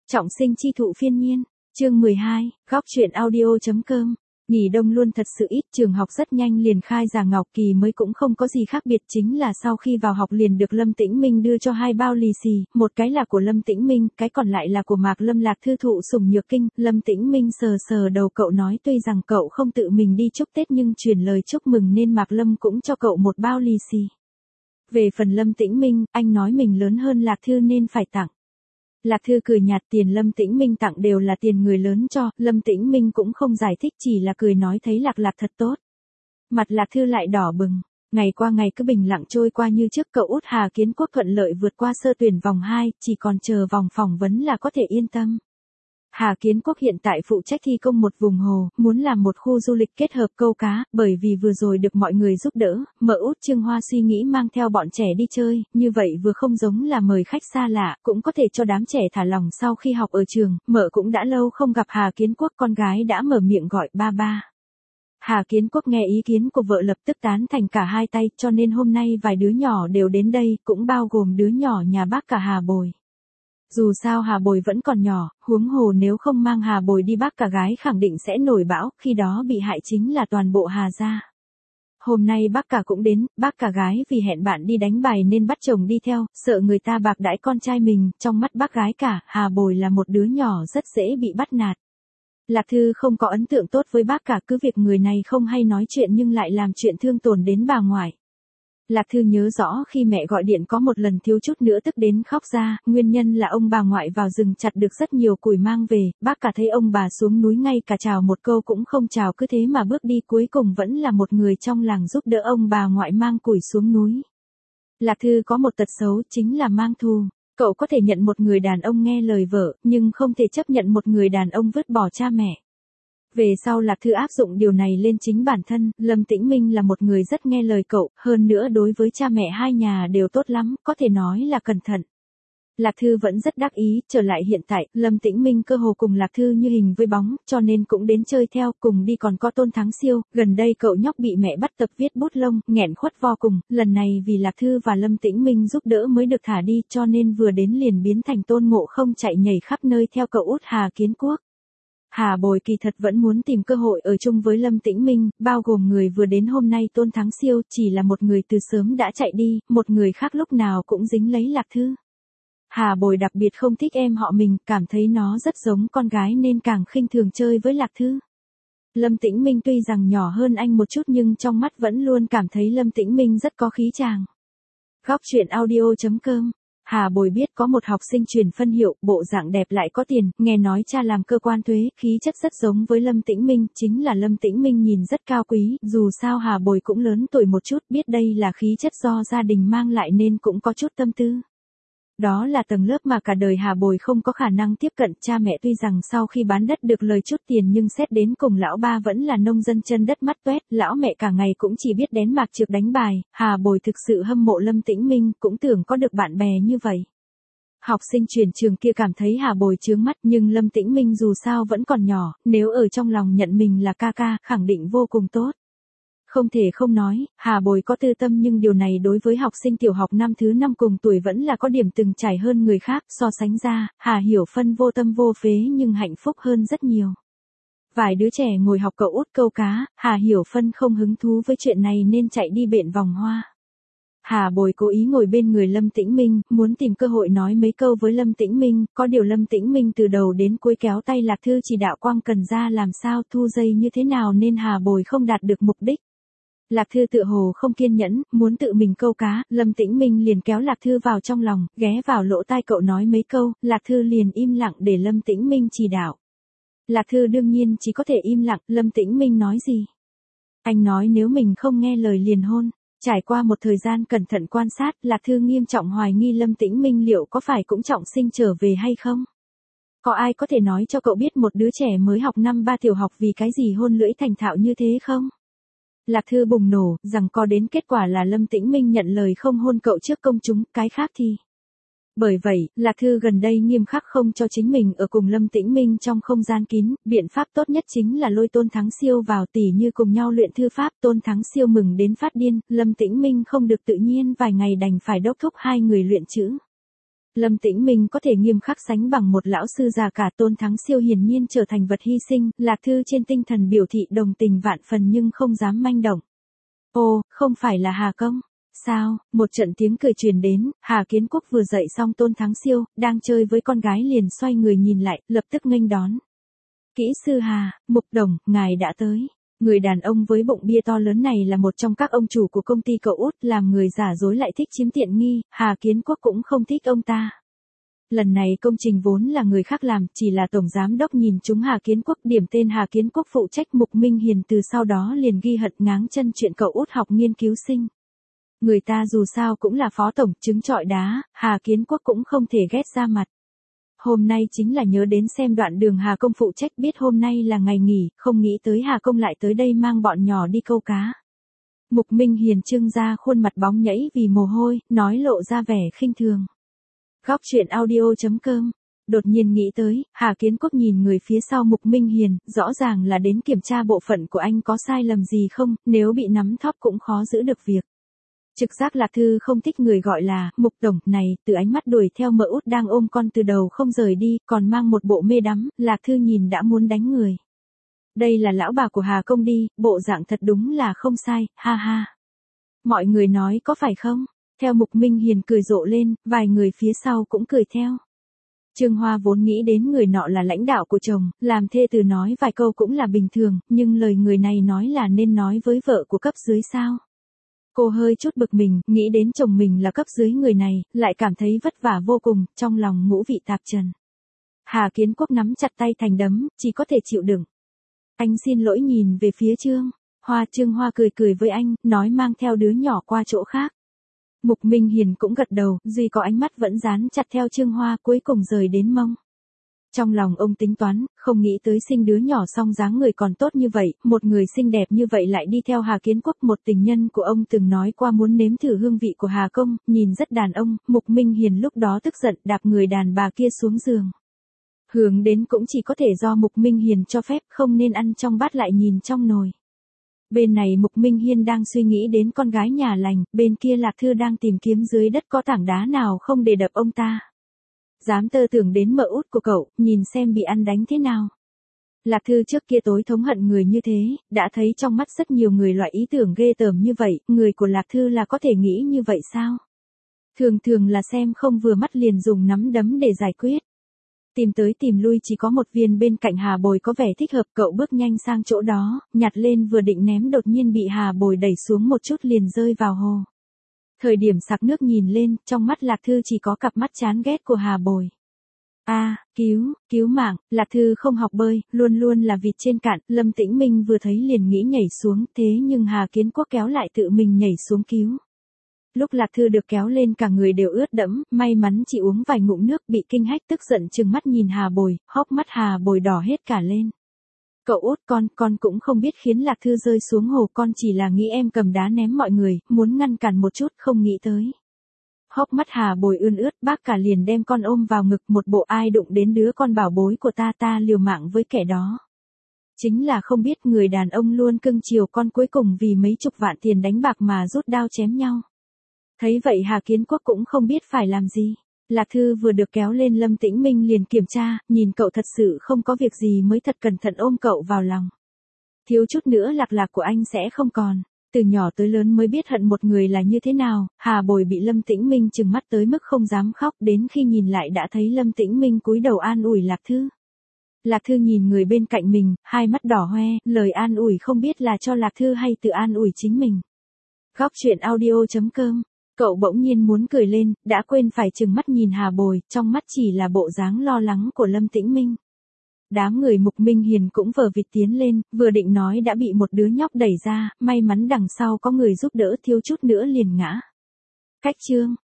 Trọng sinh chi thụ phiên nhiên, chương 12, góc truyện audio.com. Nghỉ đông luôn thật sự ít, trường học rất nhanh liền khai giảng Ngọc Kỳ mới cũng không có gì khác biệt, chính là sau khi vào học liền được Lâm Tĩnh Minh đưa cho 2 bao lì xì, một cái là của Lâm Tĩnh Minh, cái còn lại là của Mạc Lâm Lạc Thư thụ sủng nhược kinh. Lâm Tĩnh Minh sờ sờ đầu cậu nói tuy rằng cậu không tự mình đi chúc Tết nhưng truyền lời chúc mừng nên Mạc Lâm cũng cho cậu một bao lì xì. Về phần Lâm Tĩnh Minh, anh nói mình lớn hơn Lạc Thư nên phải tặng. Lạc Thư cười nhạt, tiền Lâm Tĩnh Minh tặng đều là tiền người lớn cho, Lâm Tĩnh Minh cũng không giải thích, chỉ là cười nói thấy Lạc thật tốt. Mặt Lạc Thư lại đỏ bừng, ngày qua ngày cứ bình lặng trôi qua như trước, cậu út Hà Kiến Quốc thuận lợi vượt qua sơ tuyển vòng 2, chỉ còn chờ vòng phỏng vấn là có thể yên tâm. Hà Kiến Quốc hiện tại phụ trách thi công một vùng hồ, muốn làm một khu du lịch kết hợp câu cá, bởi vì vừa rồi được mọi người giúp đỡ, mợ út Trương Hoa suy nghĩ mang theo bọn trẻ đi chơi, như vậy vừa không giống là mời khách xa lạ, cũng có thể cho đám trẻ thả lỏng sau khi học ở trường, mợ cũng đã lâu không gặp Hà Kiến Quốc, con gái đã mở miệng gọi ba ba. Hà Kiến Quốc nghe ý kiến của vợ lập tức tán thành cả hai tay, cho nên hôm nay vài đứa nhỏ đều đến đây, cũng bao gồm đứa nhỏ nhà bác cả Hà Bồi. Dù sao Hà Bồi vẫn còn nhỏ, huống hồ nếu không mang Hà Bồi đi bác cả gái khẳng định sẽ nổi bão, khi đó bị hại chính là toàn bộ Hà gia. Hôm nay bác cả cũng đến, bác cả gái vì hẹn bạn đi đánh bài nên bắt chồng đi theo, sợ người ta bạc đãi con trai mình, trong mắt bác gái cả, Hà Bồi là một đứa nhỏ rất dễ bị bắt nạt. Lạc Thư không có ấn tượng tốt với bác cả, cứ việc người này không hay nói chuyện nhưng lại làm chuyện thương tổn đến bà ngoại. Lạc Thư nhớ rõ khi mẹ gọi điện có một lần thiếu chút nữa tức đến khóc ra, nguyên nhân là ông bà ngoại vào rừng chặt được rất nhiều củi mang về, bác cả thấy ông bà xuống núi ngay cả chào một câu cũng không chào, cứ thế mà bước đi, cuối cùng vẫn là một người trong làng giúp đỡ ông bà ngoại mang củi xuống núi. Lạc Thư có một tật xấu chính là mang thù, cậu có thể nhận một người đàn ông nghe lời vợ, nhưng không thể chấp nhận một người đàn ông vứt bỏ cha mẹ. Về sau Lạc Thư áp dụng điều này lên chính bản thân, Lâm Tĩnh Minh là một người rất nghe lời cậu, hơn nữa đối với cha mẹ hai nhà đều tốt lắm, có thể nói là cẩn thận. Lạc Thư vẫn rất đắc ý, trở lại hiện tại, Lâm Tĩnh Minh cơ hồ cùng Lạc Thư như hình với bóng, cho nên cũng đến chơi theo, cùng đi còn có Tôn Thắng Siêu, gần đây cậu nhóc bị mẹ bắt tập viết bút lông, nghẹn khuất vô cùng, lần này vì Lạc Thư và Lâm Tĩnh Minh giúp đỡ mới được thả đi, cho nên vừa đến liền biến thành Tôn Ngộ Không chạy nhảy khắp nơi theo cậu út Hà Kiến Quốc. Hà Bồi kỳ thật vẫn muốn tìm cơ hội ở chung với Lâm Tĩnh Minh, bao gồm người vừa đến hôm nay Tôn Thắng Siêu, chỉ là một người từ sớm đã chạy đi, một người khác lúc nào cũng dính lấy Lạc Thư. Hà Bồi đặc biệt không thích em họ mình, cảm thấy nó rất giống con gái nên càng khinh thường chơi với Lạc Thư. Lâm Tĩnh Minh tuy rằng nhỏ hơn anh một chút nhưng trong mắt vẫn luôn cảm thấy Lâm Tĩnh Minh rất có khí chàng. Góc truyện audio.com. Hà Bồi biết có một học sinh truyền phân hiệu, bộ dạng đẹp lại có tiền, nghe nói cha làm cơ quan thuế, khí chất rất giống với Lâm Tĩnh Minh, chính là Lâm Tĩnh Minh nhìn rất cao quý, dù sao Hà Bồi cũng lớn tuổi một chút, biết đây là khí chất do gia đình mang lại nên cũng có chút tâm tư. Đó là tầng lớp mà cả đời Hà Bồi không có khả năng tiếp cận, cha mẹ tuy rằng sau khi bán đất được lời chút tiền nhưng xét đến cùng lão ba vẫn là nông dân chân đất mắt toét, lão mẹ cả ngày cũng chỉ biết đén mạc trược đánh bài, Hà Bồi thực sự hâm mộ Lâm Tĩnh Minh, cũng tưởng có được bạn bè như vậy. Học sinh chuyển trường kia cảm thấy Hà Bồi chướng mắt nhưng Lâm Tĩnh Minh dù sao vẫn còn nhỏ, nếu ở trong lòng nhận mình là ca ca, khẳng định vô cùng tốt. Không thể không nói, Hà Bồi có tư tâm nhưng điều này đối với học sinh tiểu học năm thứ 5 cùng tuổi vẫn là có điểm từng trải hơn người khác, so sánh ra, Hà Hiểu Phân vô tâm vô phế nhưng hạnh phúc hơn rất nhiều. Vài đứa trẻ ngồi học cậu út câu cá, Hà Hiểu Phân không hứng thú với chuyện này nên chạy đi bện vòng hoa. Hà Bồi cố ý ngồi bên người Lâm Tĩnh Minh, muốn tìm cơ hội nói mấy câu với Lâm Tĩnh Minh, có điều Lâm Tĩnh Minh từ đầu đến cuối kéo tay Lạc Thư chỉ đạo Quang Cần ra làm sao thu dây như thế nào nên Hà Bồi không đạt được mục đích. Lạc Thư tự hồ không kiên nhẫn, muốn tự mình câu cá, Lâm Tĩnh Minh liền kéo Lạc Thư vào trong lòng, ghé vào lỗ tai cậu nói mấy câu, Lạc Thư liền im lặng để Lâm Tĩnh Minh chỉ đạo. Lạc Thư đương nhiên chỉ có thể im lặng, Lâm Tĩnh Minh nói gì? Anh nói nếu mình không nghe lời liền hôn. Trải qua một thời gian cẩn thận quan sát, Lạc Thư nghiêm trọng hoài nghi Lâm Tĩnh Minh liệu có phải cũng trọng sinh trở về hay không? Có ai có thể nói cho cậu biết một đứa trẻ mới học năm 3 tiểu học vì cái gì hôn lưỡi thành thạo như thế không? Lạc Thư bùng nổ, rằng có đến kết quả là Lâm Tĩnh Minh nhận lời không hôn cậu trước công chúng, cái khác thì. Bởi vậy, Lạc Thư gần đây nghiêm khắc không cho chính mình ở cùng Lâm Tĩnh Minh trong không gian kín, biện pháp tốt nhất chính là lôi Tôn Thắng Siêu vào tỉ như cùng nhau luyện thư pháp, Tôn Thắng Siêu mừng đến phát điên, Lâm Tĩnh Minh không được tự nhiên vài ngày đành phải đốc thúc hai người luyện chữ. Lâm Tĩnh Minh có thể nghiêm khắc sánh bằng một lão sư già cả, Tôn Thắng Siêu hiển nhiên trở thành vật hy sinh, Lạc Thư trên tinh thần biểu thị đồng tình vạn phần nhưng không dám manh động. Ô, không phải là Hà Công. Sao, một trận tiếng cười truyền đến, Hà Kiến Quốc vừa dậy xong Tôn Thắng Siêu, đang chơi với con gái liền xoay người nhìn lại, lập tức nghênh đón. Kỹ sư Hà, Mục Đồng, ngài đã tới. Người đàn ông với bụng bia to lớn này là một trong các ông chủ của công ty cậu út, làm người giả dối lại thích chiếm tiện nghi, Hà Kiến Quốc cũng không thích ông ta. Lần này công trình vốn là người khác làm, chỉ là tổng giám đốc nhìn chúng Hà Kiến Quốc, điểm tên Hà Kiến Quốc phụ trách, Mục Minh Hiền từ sau đó liền ghi hận ngáng chân chuyện cậu út học nghiên cứu sinh. Người ta dù sao cũng là phó tổng, trứng trọi đá, Hà Kiến Quốc cũng không thể ghét ra mặt. Hôm nay chính là nhớ đến xem đoạn Đường Hà Công phụ trách, biết hôm nay là ngày nghỉ, không nghĩ tới Hà Công lại tới đây mang bọn nhỏ đi câu cá. Mục Minh Hiền trưng ra khuôn mặt bóng nhảy vì mồ hôi, nói lộ ra vẻ khinh thường. Góc truyện audio.com. Đột nhiên nghĩ tới, Hà Kiến Quốc nhìn người phía sau Mục Minh Hiền, rõ ràng là đến kiểm tra bộ phận của anh có sai lầm gì không, nếu bị nắm thóp cũng khó giữ được việc. Trực giác Lạc Thư không thích người gọi là Mục Tổng này, từ ánh mắt đuổi theo mợ út đang ôm con từ đầu không rời đi, còn mang một bộ mê đắm, Lạc Thư nhìn đã muốn đánh người. Đây là lão bà của Hà Công đi, bộ dạng thật đúng là không sai, ha ha. Mọi người nói có phải không? Theo Mục Minh Hiền cười rộ lên, vài người phía sau cũng cười theo. Trương Hoa vốn nghĩ đến người nọ là lãnh đạo của chồng, làm thê từ nói vài câu cũng là bình thường, nhưng lời người này nói là nên nói với vợ của cấp dưới sao? Cô hơi chút bực mình, nghĩ đến chồng mình là cấp dưới người này, lại cảm thấy vất vả vô cùng, trong lòng ngũ vị tạp trần. Hà Kiến Quốc nắm chặt tay thành đấm, chỉ có thể chịu đựng. Anh xin lỗi, nhìn về phía Trương Hoa cười cười với anh, nói mang theo đứa nhỏ qua chỗ khác. Mục Minh Hiền cũng gật đầu, duy có ánh mắt vẫn dán chặt theo Trương Hoa, cuối cùng rời đến mông. Trong lòng ông tính toán, không nghĩ tới sinh đứa nhỏ xong dáng người còn tốt như vậy, một người xinh đẹp như vậy lại đi theo Hà Kiến Quốc. Một tình nhân của ông từng nói qua muốn nếm thử hương vị của Hà Công, nhìn rất đàn ông, Mục Minh Hiền lúc đó tức giận đạp người đàn bà kia xuống giường. Hướng đến cũng chỉ có thể do Mục Minh Hiền cho phép, không nên ăn trong bát lại nhìn trong nồi. Bên này Mục Minh Hiên đang suy nghĩ đến con gái nhà lành, bên kia Lạc Thư đang tìm kiếm dưới đất có tảng đá nào không để đập ông ta. Dám tơ tưởng đến mợ út của cậu, nhìn xem bị ăn đánh thế nào. Lạc Thư trước kia tối thống hận người như thế, đã thấy trong mắt rất nhiều người loại ý tưởng ghê tởm như vậy, người của Lạc Thư là có thể nghĩ như vậy sao? Thường là xem không vừa mắt liền dùng nắm đấm để giải quyết. Tìm tới tìm lui chỉ có một viên bên cạnh Hà Bồi có vẻ thích hợp, cậu bước nhanh sang chỗ đó, nhặt lên vừa định ném đột nhiên bị Hà Bồi đẩy xuống một chút liền rơi vào hồ. Thời điểm sặc nước nhìn lên, trong mắt Lạc Thư chỉ có cặp mắt chán ghét của Hà Bồi. Cứu mạng, Lạc Thư không học bơi, luôn luôn là vịt trên cạn, Lâm Tĩnh Minh vừa thấy liền nghĩ nhảy xuống, thế nhưng Hà Kiến Quốc kéo lại tự mình nhảy xuống cứu. Lúc Lạc Thư được kéo lên cả người đều ướt đẫm, may mắn chỉ uống vài ngụm nước, bị kinh hách tức giận trừng mắt nhìn Hà Bồi, hốc mắt Hà Bồi đỏ hết cả lên. Cậu út con cũng không biết khiến Lạc Thư rơi xuống hồ, con chỉ là nghĩ em cầm đá ném mọi người, muốn ngăn cản một chút không nghĩ tới. Hốc mắt Hà Bồi ươn ướt, bác cả liền đem con ôm vào ngực, một bộ ai đụng đến đứa con bảo bối của ta liều mạng với kẻ đó. Chính là không biết người đàn ông luôn cưng chiều con cuối cùng vì mấy chục vạn tiền đánh bạc mà rút đao chém nhau. Thấy vậy Hà Kiến Quốc cũng không biết phải làm gì. Lạc Thư vừa được kéo lên Lâm Tĩnh Minh liền kiểm tra, nhìn cậu thật sự không có việc gì mới thật cẩn thận ôm cậu vào lòng. Thiếu chút nữa lạc của anh sẽ không còn. Từ nhỏ tới lớn mới biết hận một người là như thế nào, Hà Bồi bị Lâm Tĩnh Minh trừng mắt tới mức không dám khóc, đến khi nhìn lại đã thấy Lâm Tĩnh Minh cúi đầu an ủi Lạc Thư. Lạc Thư nhìn người bên cạnh mình, hai mắt đỏ hoe, lời an ủi không biết là cho Lạc Thư hay tự an ủi chính mình. Góc truyện audio.com. Cậu bỗng nhiên muốn cười lên, đã quên phải trừng mắt nhìn Hà Bồi, trong mắt chỉ là bộ dáng lo lắng của Lâm Tĩnh Minh. Đám người Mục Minh Hiền cũng vờ vịt tiến lên, vừa định nói đã bị một đứa nhóc đẩy ra, may mắn đằng sau có người giúp đỡ, thiếu chút nữa liền ngã. Cách chương